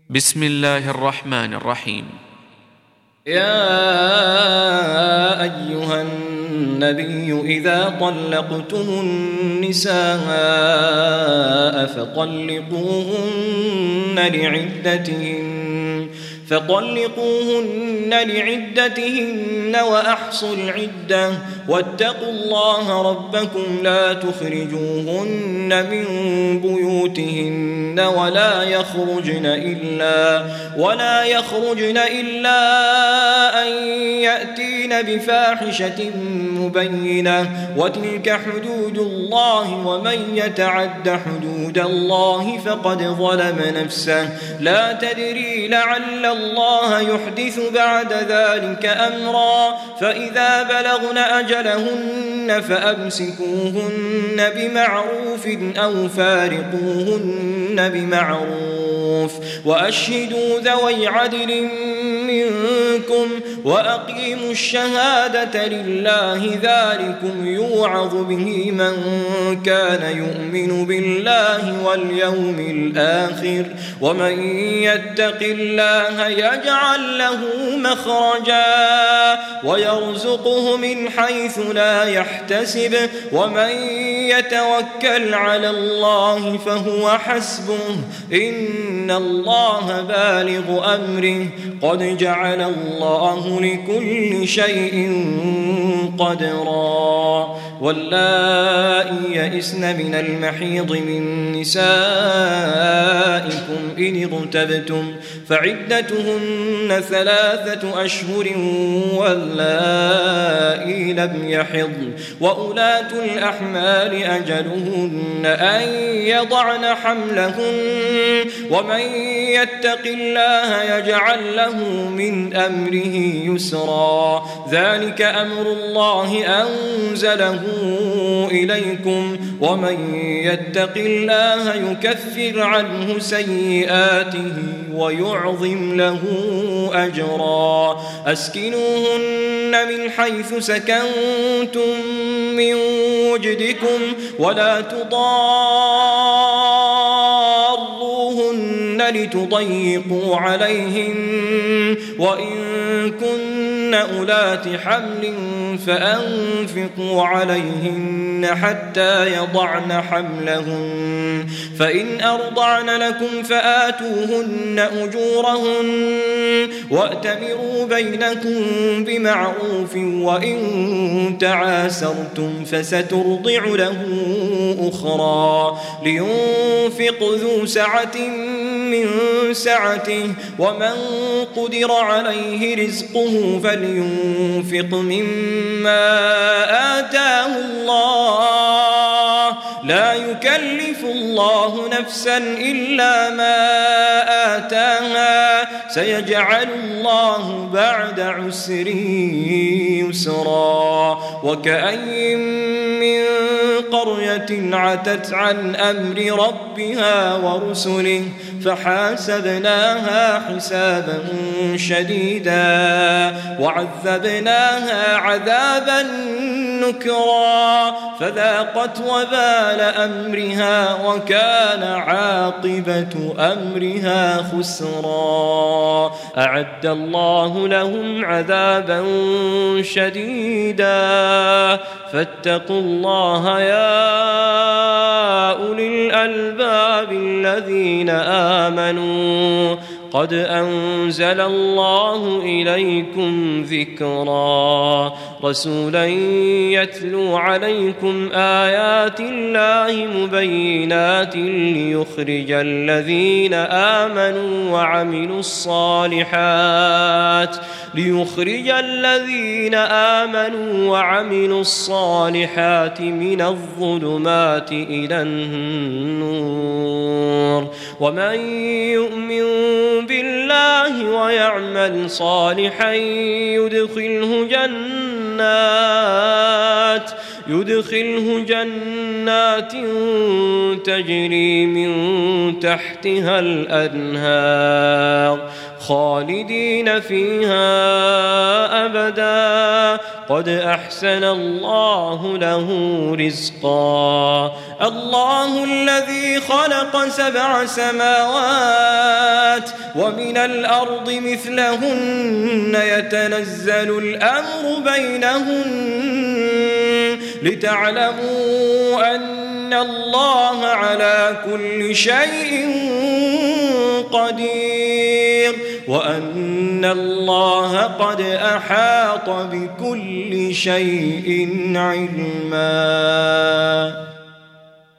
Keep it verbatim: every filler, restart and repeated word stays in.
بسم الله الرحمن الرحيم. يا أيها النبي إذا طلقتم النساء فطلقوهن لعدتهن فطلقوهن لعدتهن وأحصوا العدة واتقوا الله ربكم لا تخرجوهن من بيوتهن ولا يخرجن إلا ولا يخرجن إلا أن يأتين بفاحشة مبينة وتلك حدود الله ومن يتعد حدود الله فقد ظلم نفسه لا تدري لعل الله يحدث بعد ذلك أمرا فإذا بلغن أجلهن فأمسكوهن بمعروف أو فارقوهن بمعروف وأشهدوا ذوي عدل منكم وأقيموا الشهادة لله ذلكم يوعظ به من كان يؤمن بالله واليوم الآخر ومن يتق الله يجعل له مخرجا ويرزقه من حيث لا يحتسب ومن يتوكل على الله فهو حسبه إن الله بالغ أمره قد جعل الله لكل شيء قدرا واللائي يئسن من المحيض من نسائكم إن ارتبتم فعدتهن ثلاثة أشهر واللائي لم يحضن وأولاة الأحمال أجلهن أن يضعن حملهن ومن يتق الله يجعل له من أمره يسرا ذلك أمر الله أنزله إليكم ومن يتق الله يكفر عنه سيئاته ويعظم له أجرا أسكنوهن من حيث سكنتم من وجدكم ولا تضاروهن لتضيقوا عليهن وإن كن أولات حمل فأنفقوا عليهن حتى يضعن حملهن فإن أرضعن لكم فآتوهن أجورهن وأتمروا بينكم بمعروف وإن تعاسرتم فسترضع له أخرى لينفق ذو سعة من سعته ومن قدر عليه رزقه فلينفق مما آتاه الله لا يكلف الله نفسا إلا ما آتاها سيجعل الله بعد عسر يسرا وكأين من قرية عتت عن أمر ربها ورسله فحاسبناها حسابا شديدا وعذبناها عذابا نكرا فذاقت وبال أمرها وكان عاقبة أمرها خسرا أعد الله لهم عذابا شديدا فاتقوا الله يا أولي الألباب الذين آمنوا قد أنزل الله إليكم ذكرا رسولا يتلو عليكم آيات الله مبينات ليخرج الذين آمنوا وعملوا الصالحات ليخرج الذين آمنوا وعملوا الصالحات من الظلمات إلى النور ومن يؤمن بالله ويعمل صالحا يدخله جنات يدخله جنات تجري من تحتها الأنهار خالدين فيها أبدا قد أحسن الله له رزقا. الله الذي خلق سبع سماوات ومن الأرض مثلهن يتنزل الأمر بينهن لتعلموا أن الله على كل شيء قدير وأن الله قد أحاط بكل شيء علما.